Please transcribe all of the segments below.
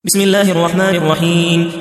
بسم الله الرحمن الرحيم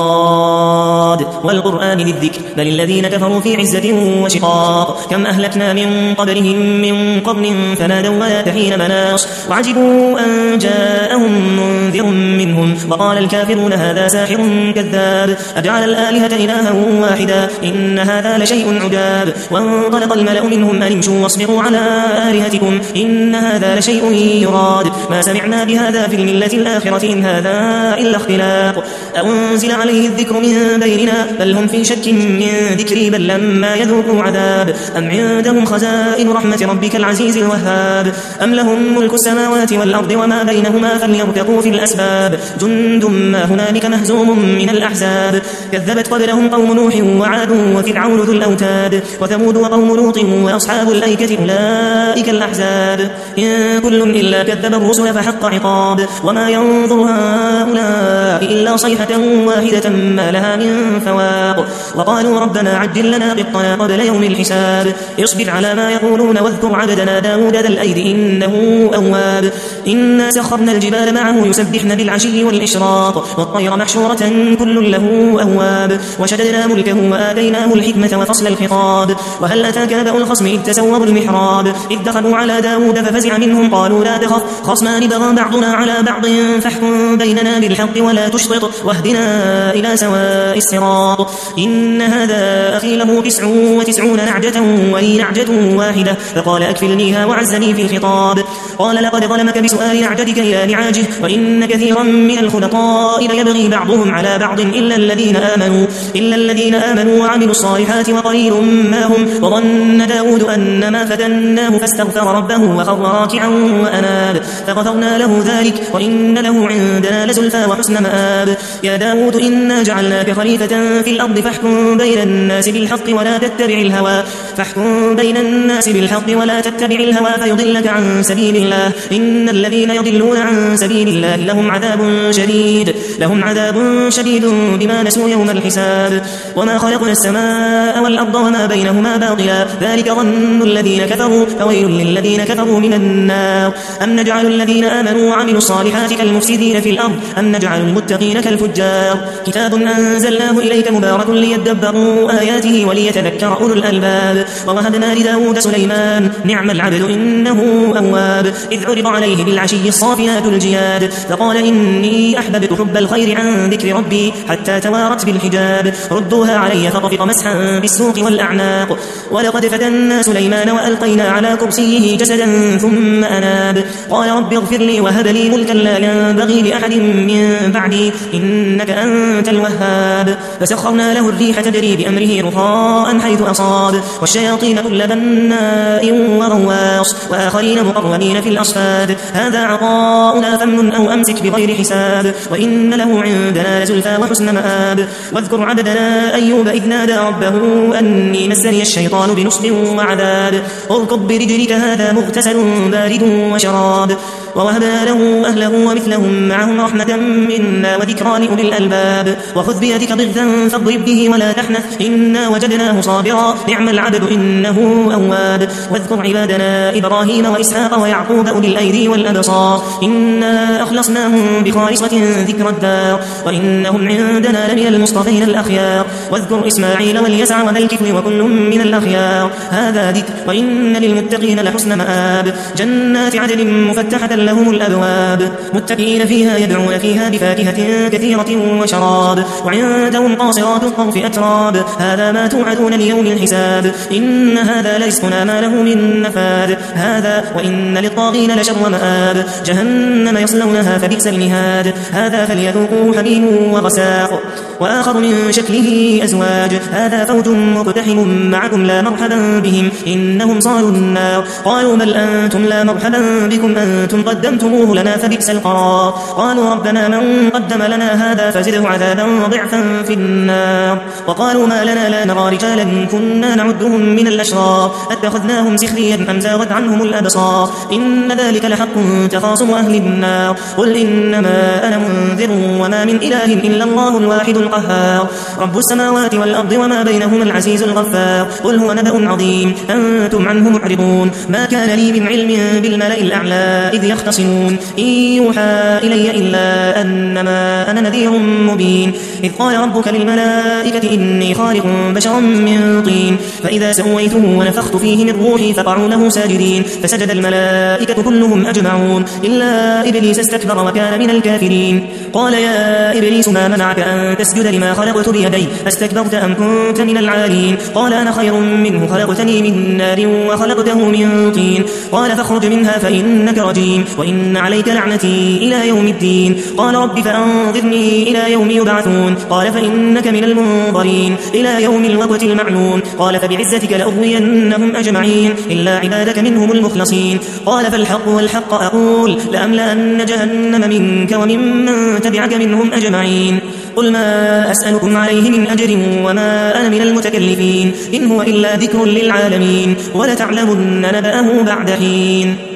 صاد والقرآن ذي الذكر بل الذين كفروا في عزة وشقاق كم أهلكنا من قبلهم من قرن فنادوا ولا حين مناص وعجبوا أن جاءهم منذر منهم وقال الكافرون هذا ساحر كذاب أجعل الآلهة إلها واحدا إن هذا لشيء عجاب وانطلق الملأ منهم أن امشوا واصبروا على آلهتكم إن هذا لشيء يراد ما سمعنا بهذا في الملة الآخرة إن هذا إلا اختلاق أنزل عليه الذكر من بيننا بل هم في شك من ذكري بل لما يذوقوا عذاب أم عندهم خزائن رحمة ربك العزيز الوهاب أم لهم ملك السماوات والأرض وما بينهما فليرتقوا في الأسباب جند ما هنالك مهزوم من الأحزاب كذبت قبلهم قوم نوح وعاد وفرعون ذو الأوتاد وثمود وقوم لوط وأصحاب الأيكة أولئك الأحزاب إن كل إلا كذب الرسل فحق عقاب وما ينظر هؤلاء إلا صيحة واحدة ما لها من فواق وقالوا ربنا عجل لنا قطنا قبل يوم الحساب اصبر على ما يقولون واذكر عبدنا داود ذا الأيد إنه أواب إنا سخرنا الجبال معه يسبحن بالعشي والإشراق والطير محشورة كل له أواب وشددنا ملكه وآتيناه الحكمة وفصل الخطاب وهل أتاك نبأ الخصم إذ تسوروا المحراب إذ دخلوا على داود ففزع منهم قالوا لا تخف خصمان بغى بعضنا على بعض فاحكم بيننا بالحق ولا تشطط واهدنا إلى سواء الصراط إن هذا أخي له 99 نعجة ولي نعجة واحدة فقال أكفلنيها وعزني في الخطاب قال لقد ظلمك بسؤال نعجتك إلى نعاجه وإن كثيرا من الخلطاء ليبغي بعضهم على بعض إلا الذين آمنوا وعملوا الصالحات وقليل ما هم وظن داود أن ما فتناه فاستغفر ربه وخر راكعا وأناب فغفرنا له ذلك وإن له عندنا لزلفى وحسن مآب يا داود إنا جعلناك خليفة في الأرض فاحكم بين الناس بالحق ولا تتبع الهوى فيضلك عن سبيل الله إن الذين يضلون عن سبيل الله لهم عذاب شديد بما نسوا يوم الحساب وما خلقنا السماء والأرض وما بينهما باطلا ذلك ظن الذين كفروا فويل للذين كفروا من النار أم نجعل الذين آمنوا وعملوا الصالحات كالمفسدين في الأرض أم نجعل المتقين كالفجار كتاب أنزلناه إليك مبارك ليدبروا آياته وليتذكر أولو الألباب ووهبنا لداود سليمان نعم العبد إنه أواب إذ عرض عليه بالعشي الصافنات الجياد فقال إني أحببت حب الخير عن ذكر ربي حتى توارت بالحجاب ردوها علي فطفق مسحا بالسوق والأعناق ولقد فتنا سليمان وألقينا على كرسيه جسدا ثم أناب قال رب اغفر لي وهب لي ملكا لا ينبغي لأحد من بعدي إنك أنت الوهاب فسخرنا له الريح تجري بأمره رخاء حيث أصاب والشياطين كل بناء وغواص وآخرين مقرنين في الأصفاد هذا عطاؤنا فمن أو أمسك بغير حساب وإن له عندنا لزلفى وحسن مآب واذكر عبدنا أيوب إذ نادى ربه أني مسني الشيطان بنصب وعذاب اركض برجلك هذا مغتسل بارد وشراب ووهبنا له أهله ومثلهم معهم رحمة منا وذكرى لأولي الألباب وخذ بيدك ضغثا فاضرب به ولا تحنث إنا وجدناه صابرا نعم العبد إنه أواب واذكر عبادنا إبراهيم وإسحاق ويعقوب أولي الأيدي والأبصار إنا أخلصناهم بخالصة ذكر الدار وإنهم عندنا لمن المصطفين الأخيار واذكر إسماعيل واليسع وذا الكفل وكل من الأخيار هذا ذكر وإن للمتقين لحسن مآب جنات عدن مفتحة لهم الأبواب متكئين فيها يدعون فيها بفاكهة كثيرة وشراب وعندهم قاصرات الطرف أتراب هذا ما توعدون ليوم الحساب إن هذا لرزقنا ما له من نفاد هذا وإن للطاغين لشر مآب جهنم يصلونها فبئس المهاد هذا فليذوقوه حميم وغساق وآخر من شكله أزواج هذا فوج مقتحم معكم لا مرحبا بهم إنهم صالوا النار قالوا بل أنتم لا مرحبا بكم أنتم قدمتموه لنا فبئس القرار قالوا ربنا من قدم لنا هذا فزده عذابا ضعفا في النار وقالوا ما لنا لا نرى رجالا كنا نعدهم من الأشرار اتخذناهم سخريا أم زاغت عنهم الأبصار إن ذلك لحق تخاصم أهل النار قل إنما أنا منذر وما من إله إلا الله الواحد القهار رب السماوات والأرض وما بينهما العزيز الغفار قل هو نبأ عظيم أنتم عنه معرضون ما كان لي من علم بالملأ الأعلى إذ يختصمون إن يوحى إلي إلا أنما أنا نذير مبين إذ قال ربك للملائكة إني خالق بشرا من طين فإذا سويته ونفخت فيه من روحي فقعوا له ساجدين فسجد الملائكة كلهم أجمعون إلا إبليس استكبر وكان من الكافرين قال يا إبليس ما منعك أن تسجد لما خلقت بيدي أستكبرت أم كنت من العالين قال أنا خير منه خلقتني من نار وخلقته من طين قال فاخرج منها فإنك رجيم وإن عليك لعنتي إلى يوم الدين قال رب فأنظرني إلى يوم يبعثون قال فإنك من المنظرين إلى يوم الوقت المعلوم قال فبعزتك لأغوينهم أجمعين إلا عبادك منهم المخلصين قال فالحق والحق أقول لأملأن جهنم منك وممن تبعك منهم أجمعين قل ما أسألكم عليه من أجر وما أنا من المتكلفين إن هو إلا ذكر للعالمين ولتعلمن نبأه بعد حين